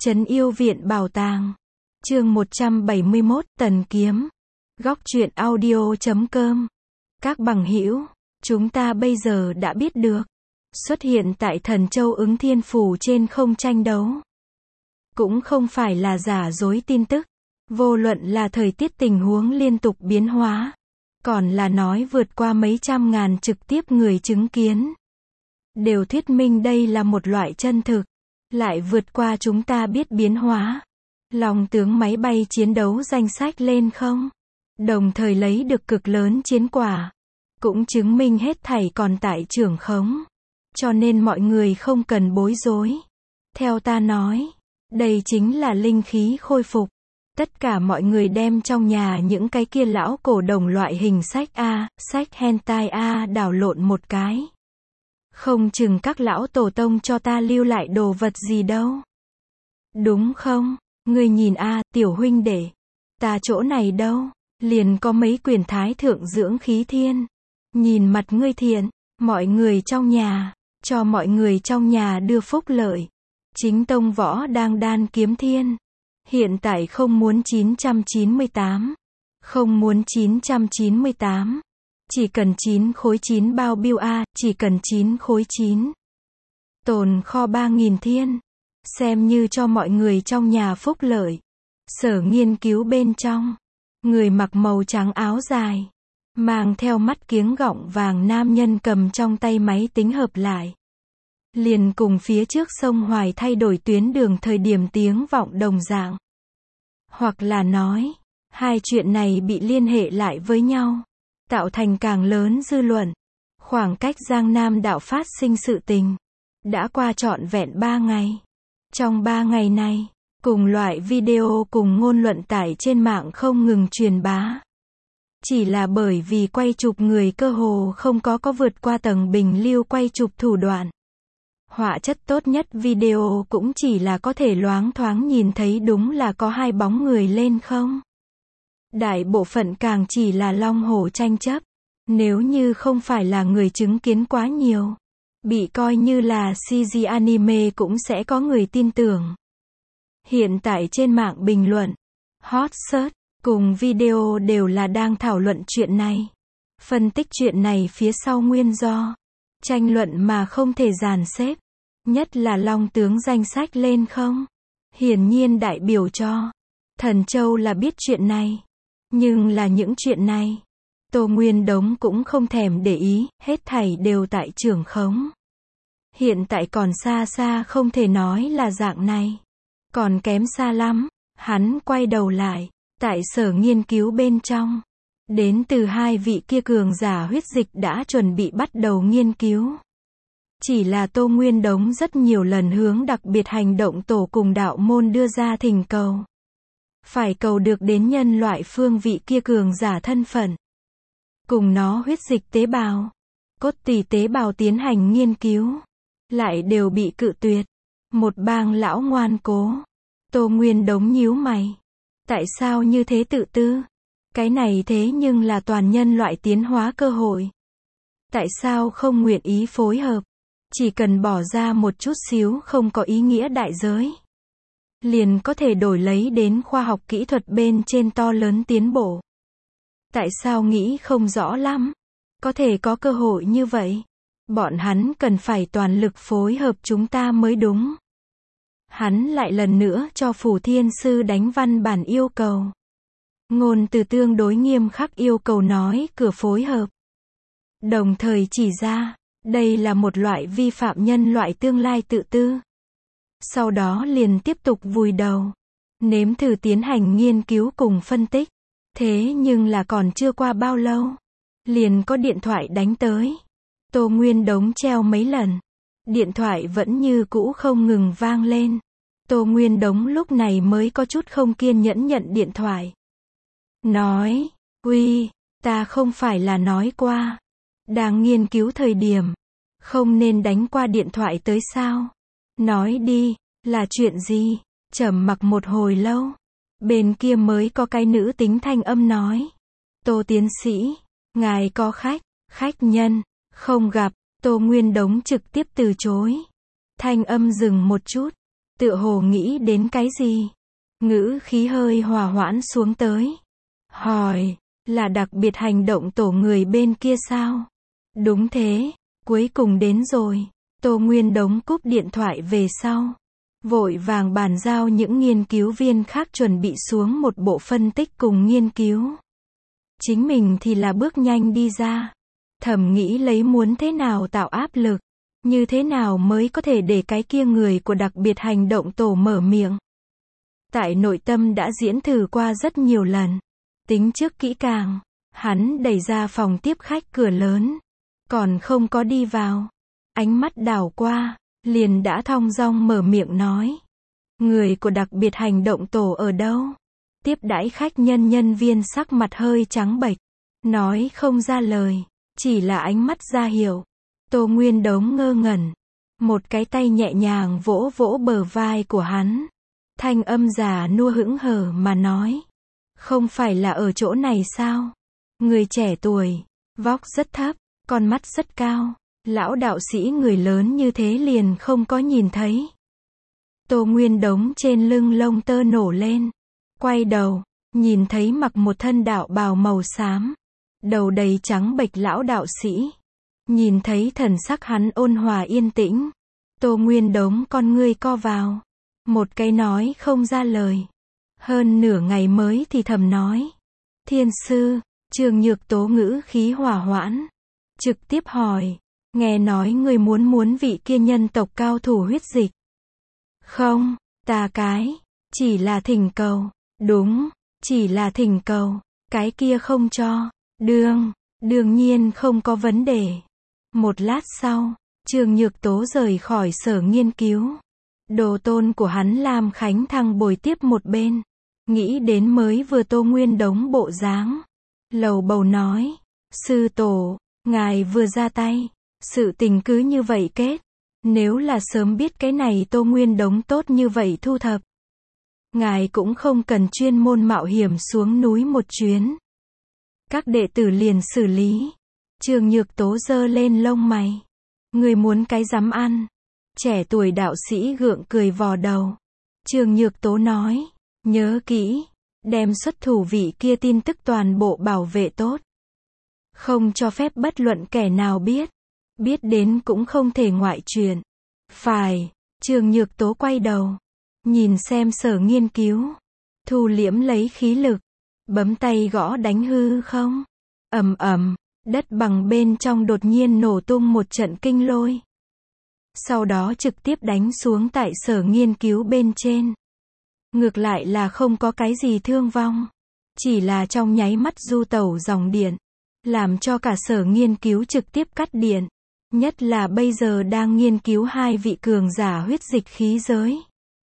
Trấn Yêu Viện Bảo Tàng. Chương 171, Tần Kiếm. Góc truyện audio.com. Các bằng hữu, chúng ta bây giờ đã biết được, xuất hiện tại Thần Châu Ứng Thiên Phủ trên không tranh đấu. Cũng không phải là giả dối tin tức, vô luận là thời tiết tình huống liên tục biến hóa, còn là nói vượt qua mấy trăm ngàn trực tiếp người chứng kiến, đều thuyết minh đây là một loại chân thực, lại vượt qua chúng ta biết biến hóa. Long tướng máy bay chiến đấu danh sách lên không, đồng thời lấy được cực lớn chiến quả, cũng chứng minh hết thảy còn tại trưởng khống. Cho nên mọi người không cần bối rối. Theo ta nói, đây chính là linh khí khôi phục. Tất cả mọi người đem trong nhà những cái kia lão cổ đồng loại hình sách A, sách hentai A đảo lộn một cái. Không chừng các lão tổ tông cho ta lưu lại đồ vật gì đâu. Đúng không? Ngươi nhìn A, tiểu huynh đệ. Ta chỗ này đâu? Liền có mấy quyển thái thượng dưỡng khí thiên. Nhìn mặt ngươi thiện, mọi người trong nhà, cho mọi người trong nhà đưa phúc lợi. Chính tông võ đang đan kiếm thiên. Hiện tại không muốn 998. Không muốn 998. Chỉ cần 9 khối 9 bao biêu A, chỉ cần 9 khối 9. Tồn kho 3.000 thiên. Xem như cho mọi người trong nhà phúc lợi. Sở nghiên cứu bên trong. Người mặc màu trắng áo dài. Mang theo mắt kiếng gọng vàng nam nhân cầm trong tay máy tính hợp lại. Liền cùng phía trước sông Hoài thay đổi tuyến đường thời điểm tiếng vọng đồng dạng. Hoặc là nói, hai chuyện này bị liên hệ lại với nhau, tạo thành càng lớn dư luận. Khoảng cách Giang Nam đạo phát sinh sự tình, đã qua trọn vẹn 3 ngày. Trong 3 ngày này, cùng loại video cùng ngôn luận tải trên mạng không ngừng truyền bá. Chỉ là bởi vì quay chụp người cơ hồ không có vượt qua tầng bình lưu quay chụp thủ đoạn. Họa chất tốt nhất video cũng chỉ là có thể loáng thoáng nhìn thấy đúng là có hai bóng người lên không. Đại bộ phận càng chỉ là long hổ tranh chấp. Nếu như không phải là người chứng kiến quá nhiều, bị coi như là CG anime cũng sẽ có người tin tưởng. Hiện tại trên mạng bình luận, hot search, cùng video đều là đang thảo luận chuyện này. Phân tích chuyện này phía sau nguyên do. Tranh luận mà không thể dàn xếp. Nhất là long tướng danh sách lên không. Hiển nhiên đại biểu cho Thần Châu là biết chuyện này. Nhưng là những chuyện này, Tô Nguyên Đống cũng không thèm để ý, hết thảy đều tại trưởng khống. Hiện tại còn xa xa không thể nói là dạng này. Còn kém xa lắm. Hắn quay đầu lại, tại sở nghiên cứu bên trong. Đến từ hai vị kia cường giả huyết dịch đã chuẩn bị bắt đầu nghiên cứu. Chỉ là Tô Nguyên Đống rất nhiều lần hướng đặc biệt hành động tổ cùng đạo môn đưa ra thỉnh cầu. Phải cầu được đến nhân loại phương vị kia cường giả thân phận. Cùng nó huyết dịch tế bào, cốt tủy tế bào tiến hành nghiên cứu. Lại đều bị cự tuyệt. Một bang lão ngoan cố. Tô Nguyên Đống nhíu mày. Tại sao như thế tự tư? Cái này thế nhưng là toàn nhân loại tiến hóa cơ hội. Tại sao không nguyện ý phối hợp? Chỉ cần bỏ ra một chút xíu không có ý nghĩa đại giới, liền có thể đổi lấy đến khoa học kỹ thuật bên trên to lớn tiến bộ. Tại sao nghĩ không rõ lắm? Có thể có cơ hội như vậy. Bọn hắn cần phải toàn lực phối hợp chúng ta mới đúng. Hắn lại lần nữa cho Phủ Thiên Sư đánh văn bản yêu cầu. Ngôn từ tương đối nghiêm khắc yêu cầu nói cửa phối hợp. Đồng thời chỉ ra, đây là một loại vi phạm nhân loại tương lai tự tư. Sau đó liền tiếp tục vùi đầu. Nếm thử tiến hành nghiên cứu cùng phân tích. Thế nhưng là còn chưa qua bao lâu. Liền có điện thoại đánh tới. Tô Nguyên Đống treo mấy lần. Điện thoại vẫn như cũ không ngừng vang lên. Tô Nguyên Đống lúc này mới có chút không kiên nhẫn nhận điện thoại. Nói, uy, ta không phải là nói qua. Đang nghiên cứu thời điểm. Không nên đánh qua điện thoại tới sao? Nói đi, là chuyện gì? Trầm mặc một hồi lâu. Bên kia mới có cái nữ tính thanh âm nói. Tô tiến sĩ, ngài có khách nhân, không gặp. Tô Nguyên Đống trực tiếp từ chối. Thanh âm dừng một chút. tựa hồ nghĩ đến cái gì. Ngữ khí hơi hòa hoãn xuống tới. Hỏi, là đặc biệt hành động tổ người bên kia sao? Đúng thế, cuối cùng đến rồi. Tô Nguyên Đống cúp điện thoại về sau. Vội vàng bàn giao những nghiên cứu viên khác chuẩn bị xuống một bộ phân tích cùng nghiên cứu. Chính mình thì là bước nhanh đi ra. Thầm nghĩ lấy muốn thế nào tạo áp lực. Như thế nào mới có thể để cái kia người của đặc biệt hành động tổ mở miệng. Tại nội tâm đã diễn thử qua rất nhiều lần. Tính trước kỹ càng. Hắn đẩy ra phòng tiếp khách cửa lớn. Còn không có đi vào. Ánh mắt đảo qua. Liền đã thong dong mở miệng nói. Người của đặc biệt hành động tổ ở đâu? Tiếp đãi khách nhân viên sắc mặt hơi trắng bệch. Nói không ra lời. Chỉ là ánh mắt ra hiệu. Tô Nguyên Đống ngơ ngẩn. Một cái tay nhẹ nhàng vỗ vỗ bờ vai của hắn. Thanh âm già nua hững hờ mà nói. Không phải là ở chỗ này sao? Người trẻ tuổi. Vóc rất thấp. Con mắt rất cao. Lão đạo sĩ người lớn như thế liền không có nhìn thấy. Tô Nguyên Đống trên lưng lông tơ nổ lên. Quay đầu. Nhìn thấy mặc một thân đạo bào màu xám. Đầu đầy trắng bệch lão đạo sĩ. Nhìn thấy thần sắc hắn ôn hòa yên tĩnh. Tô Nguyên Đống con ngươi co vào. Một cái nói không ra lời. Hơn nửa ngày mới thì thầm nói. Thiên sư, Trường Nhược Tố ngữ khí hòa hoãn. Trực tiếp hỏi. Nghe nói người muốn vị kia nhân tộc cao thủ huyết dịch. Không, ta chỉ là thỉnh cầu. Đúng, chỉ là thỉnh cầu. Cái kia không cho. Đương nhiên không có vấn đề. Một lát sau, Trường Nhược Tố rời khỏi sở nghiên cứu. Đồ tôn của hắn Lam Khánh Thăng bồi tiếp một bên. Nghĩ đến mới vừa Tô Nguyên Đống bộ dáng. Lầu bầu nói. Sư tổ, ngài vừa ra tay. Sự tình cứ như vậy kết. Nếu là sớm biết cái này Tô Nguyên Đống tốt như vậy thu thập. Ngài cũng không cần chuyên môn mạo hiểm xuống núi một chuyến. Các đệ tử liền xử lý. Trường Nhược Tố giơ lên lông mày. Người muốn cái dám ăn. Trẻ tuổi đạo sĩ gượng cười vò đầu. Trường Nhược Tố nói. Nhớ kỹ. Đem xuất thủ vị kia tin tức toàn bộ bảo vệ tốt. Không cho phép bất luận kẻ nào biết. Biết đến cũng không thể ngoại truyền. Phải. Trường Nhược Tố quay đầu. Nhìn xem sở nghiên cứu. Thu liễm lấy khí lực. Bấm tay gõ đánh hư không. Ầm ầm. Đất bằng bên trong đột nhiên nổ tung một trận kinh lôi. Sau đó trực tiếp đánh xuống tại sở nghiên cứu bên trên. Ngược lại là không có cái gì thương vong. Chỉ là trong nháy mắt du tẩu dòng điện. Làm cho cả sở nghiên cứu trực tiếp cắt điện. Nhất là bây giờ đang nghiên cứu hai vị cường giả huyết dịch khí giới.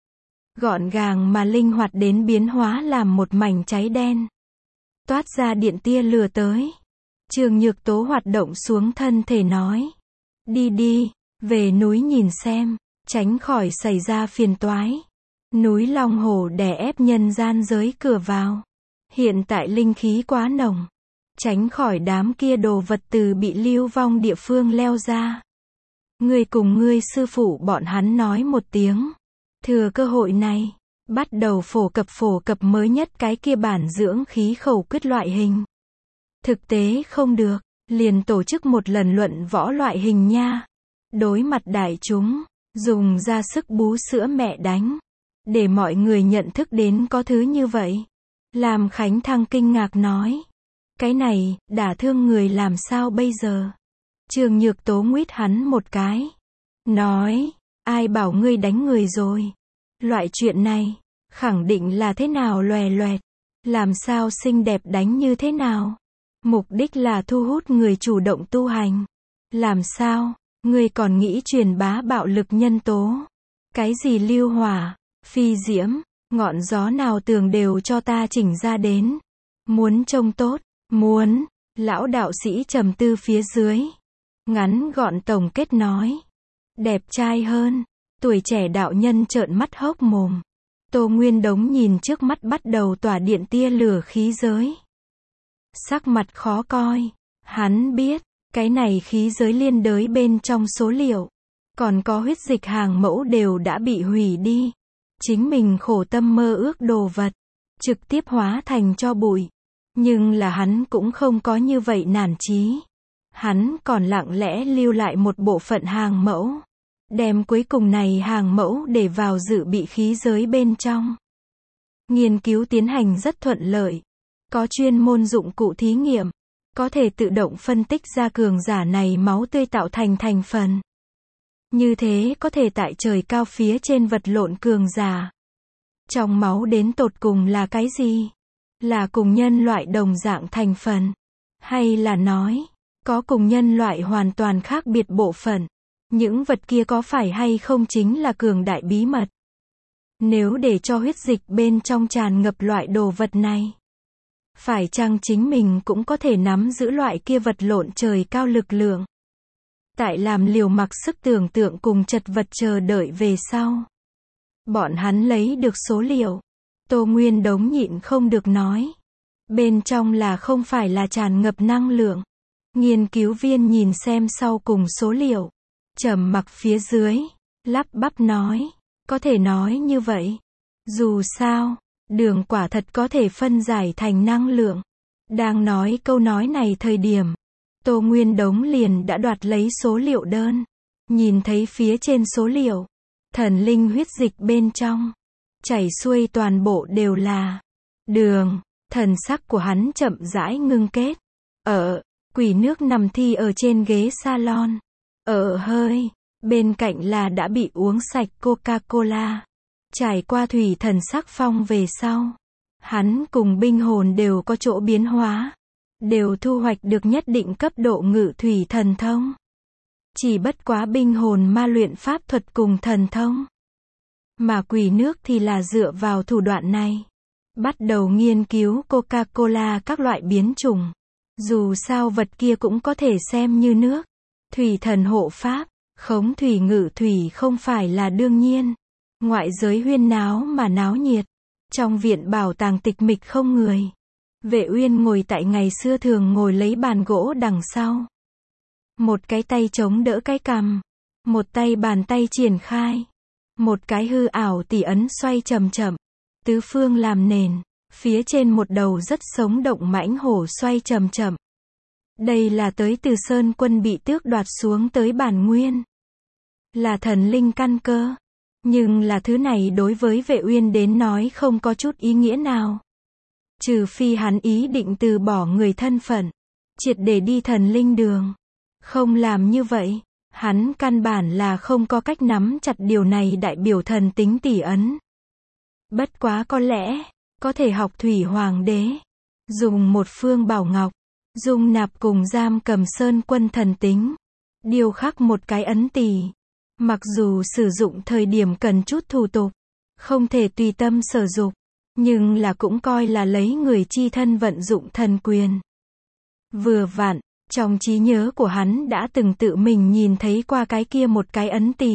Gọn gàng mà linh hoạt đến biến hóa làm một mảnh cháy đen. Toát ra điện tia lửa tới. Trường Nhược Tố hoạt động xuống thân thể nói. Đi, về núi nhìn xem, tránh khỏi xảy ra phiền toái. Núi Long Hổ đè ép nhân gian giới cửa vào. Hiện tại linh khí quá nồng. Tránh khỏi đám kia đồ vật từ bị lưu vong địa phương leo ra. Ngươi cùng ngươi sư phụ bọn hắn nói một tiếng. Thừa cơ hội này, bắt đầu phổ cập mới nhất cái kia bản dưỡng khí khẩu quyết loại hình. Thực tế không được, liền tổ chức một lần luận võ loại hình nha. Đối mặt đại chúng, dùng ra sức bú sữa mẹ đánh. Để mọi người nhận thức đến có thứ như vậy. Lam Khánh Thăng kinh ngạc nói. Cái này, đả thương người làm sao bây giờ? Trường Nhược Tố nguyết hắn một cái. Nói, ai bảo ngươi đánh người rồi? Loại chuyện này, khẳng định là thế nào loè loẹt. Làm sao xinh đẹp đánh như thế nào? Mục đích là thu hút người chủ động tu hành. Làm sao, ngươi còn nghĩ truyền bá bạo lực nhân tố? Cái gì lưu hỏa, phi diễm, ngọn gió nào tường đều cho ta chỉnh ra đến. Muốn trông tốt, muốn, lão đạo sĩ trầm tư phía dưới. Ngắn gọn tổng kết nói. Đẹp trai hơn, tuổi trẻ đạo nhân trợn mắt hốc mồm. Tô Nguyên Đống nhìn trước mắt bắt đầu tỏa điện tia lửa khí giới. Sắc mặt khó coi. Hắn biết, cái này khí giới liên đới bên trong số liệu. Còn có huyết dịch hàng mẫu đều đã bị hủy đi. chính mình khổ tâm mơ ước đồ vật, trực tiếp hóa thành tro bụi. Nhưng là hắn cũng không có như vậy nản chí. Hắn còn lặng lẽ lưu lại một bộ phận hàng mẫu. Đem cuối cùng này hàng mẫu để vào dự bị khí giới bên trong. Nghiên cứu tiến hành rất thuận lợi. Có chuyên môn dụng cụ thí nghiệm. Có thể tự động phân tích ra cường giả này máu tươi tạo thành thành phần. Như thế có thể tại trời cao phía trên vật lộn cường giả. Trong máu đến tột cùng là cái gì? Là cùng nhân loại đồng dạng thành phần? Hay là nói, có cùng nhân loại hoàn toàn khác biệt bộ phận? Những vật kia có phải hay không chính là cường đại bí mật? Nếu để cho huyết dịch bên trong tràn ngập loại đồ vật này, phải chăng chính mình cũng có thể nắm giữ loại kia vật lộn trời cao lực lượng? Tại làm liều mặc sức tưởng tượng cùng chật vật chờ đợi về sau. Bọn hắn lấy được số liệu. Tô Nguyên Đống nhịn không được nói. Bên trong là không phải là tràn ngập năng lượng. Nghiên cứu viên nhìn xem sau cùng số liệu. Trầm mặc phía dưới. Lắp bắp nói. Có thể nói như vậy. Dù sao, đường quả thật có thể phân giải thành năng lượng. Đang nói câu nói này thời điểm. Tô Nguyên Đống liền đã đoạt lấy số liệu đơn. Nhìn thấy phía trên số liệu. Thần linh huyết dịch bên trong. Chảy xuôi toàn bộ đều là đường. Thần sắc của hắn chậm rãi ngưng kết. Quỷ nước nằm thi ở trên ghế salon. Hơi. Bên cạnh là đã bị uống sạch Coca-Cola. Trải qua thủy thần sắc phong về sau. Hắn cùng binh hồn đều có chỗ biến hóa. Đều thu hoạch được nhất định cấp độ ngự thủy thần thông. Chỉ bất quá binh hồn ma luyện pháp thuật cùng thần thông. Mà quỷ nước thì là dựa vào thủ đoạn này. Bắt đầu nghiên cứu Coca-Cola các loại biến chủng. Dù sao vật kia cũng có thể xem như nước. Thủy thần hộ pháp, khống thủy ngự thủy không phải là đương nhiên. Ngoại giới huyên náo mà náo nhiệt. Trong viện bảo tàng tịch mịch không người. Vệ Uyên ngồi tại ngày xưa thường ngồi lấy bàn gỗ đằng sau. Một cái tay chống đỡ cái cằm. Một tay bàn tay triển khai. Một cái hư ảo tỷ ấn xoay chậm chậm. Tứ phương làm nền. Phía trên một đầu rất sống động mãnh hổ xoay chậm chậm. Đây là tới từ Sơn Quân bị tước đoạt xuống tới bản nguyên. Là thần linh căn cơ. Nhưng là thứ này đối với Vệ Uyên đến nói không có chút ý nghĩa nào. Trừ phi hắn ý định từ bỏ người thân phận. Triệt để đi thần linh đường. Không làm như vậy. Hắn căn bản là không có cách nắm chặt điều này đại biểu thần tính tỷ ấn. Bất quá có lẽ, có thể học Thủy Hoàng đế. Dùng một phương bảo ngọc, dung nạp cùng giam cầm Sơn Quân thần tính. Điêu khắc một cái ấn tỷ. Mặc dù sử dụng thời điểm cần chút thủ tục, không thể tùy tâm sở dục, nhưng là cũng coi là lấy người chi thân vận dụng thần quyền. Vừa vặn, trong trí nhớ của hắn đã từng tự mình nhìn thấy qua cái kia một cái ấn tỷ.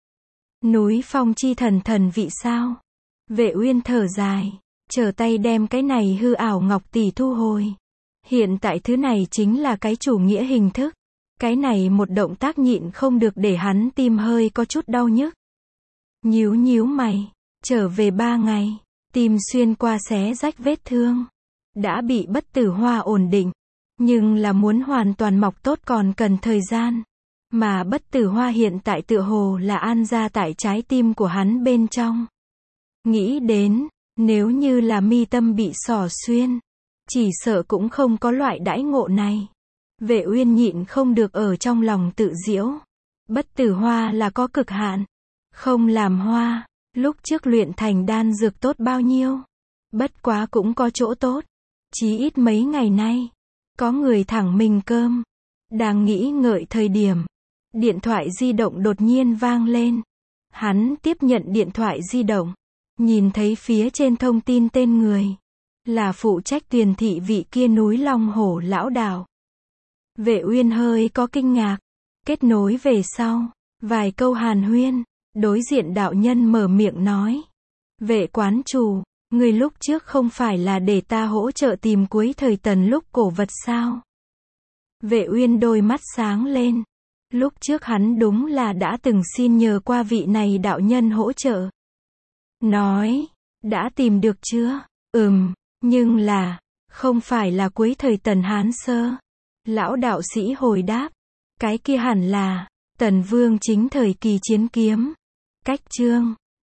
Núi phong chi thần thần vị sao? Vệ Uyên thở dài, trở tay đem cái này hư ảo ngọc tỷ thu hồi. Hiện tại thứ này chính là cái chủ nghĩa hình thức. Cái này một động tác nhịn không được để hắn tim hơi có chút đau nhức. Nhíu nhíu mày, trở về 3 ngày, tim xuyên qua xé rách vết thương. Đã bị bất tử hoa ổn định. Nhưng là muốn hoàn toàn mọc tốt còn cần thời gian. Mà bất tử hoa hiện tại tựa hồ là an ra tại trái tim của hắn bên trong. Nghĩ đến, nếu như là mi tâm bị xỏ xuyên, chỉ sợ cũng không có loại đãi ngộ này. Vệ Uyên nhịn không được ở trong lòng tự giễu. Bất tử hoa là có cực hạn. Không làm hoa, lúc trước luyện thành đan dược tốt bao nhiêu. Bất quá cũng có chỗ tốt. Chí ít mấy ngày nay, có người thẳng mình cơm. Đang nghĩ ngợi thời điểm, điện thoại di động đột nhiên vang lên. Hắn tiếp nhận điện thoại di động, nhìn thấy phía trên thông tin tên người. Là phụ trách Tuyền thị vị kia núi Long Hổ lão đạo. Vệ Uyên hơi có kinh ngạc. Kết nối về sau, vài câu hàn huyên, đối diện đạo nhân mở miệng nói. Vệ quán chủ, người lúc trước không phải là để ta hỗ trợ tìm cuối thời Tần lúc cổ vật sao? Vệ Uyên đôi mắt sáng lên. Lúc trước hắn đúng là đã từng xin nhờ qua vị này đạo nhân hỗ trợ. nói, đã tìm được chưa? Nhưng là, không phải là cuối thời Tần Hán Sơ. Lão đạo sĩ hồi đáp, cái kia hẳn là Tần Vương chính thời kỳ chiến kiếm. Cách chương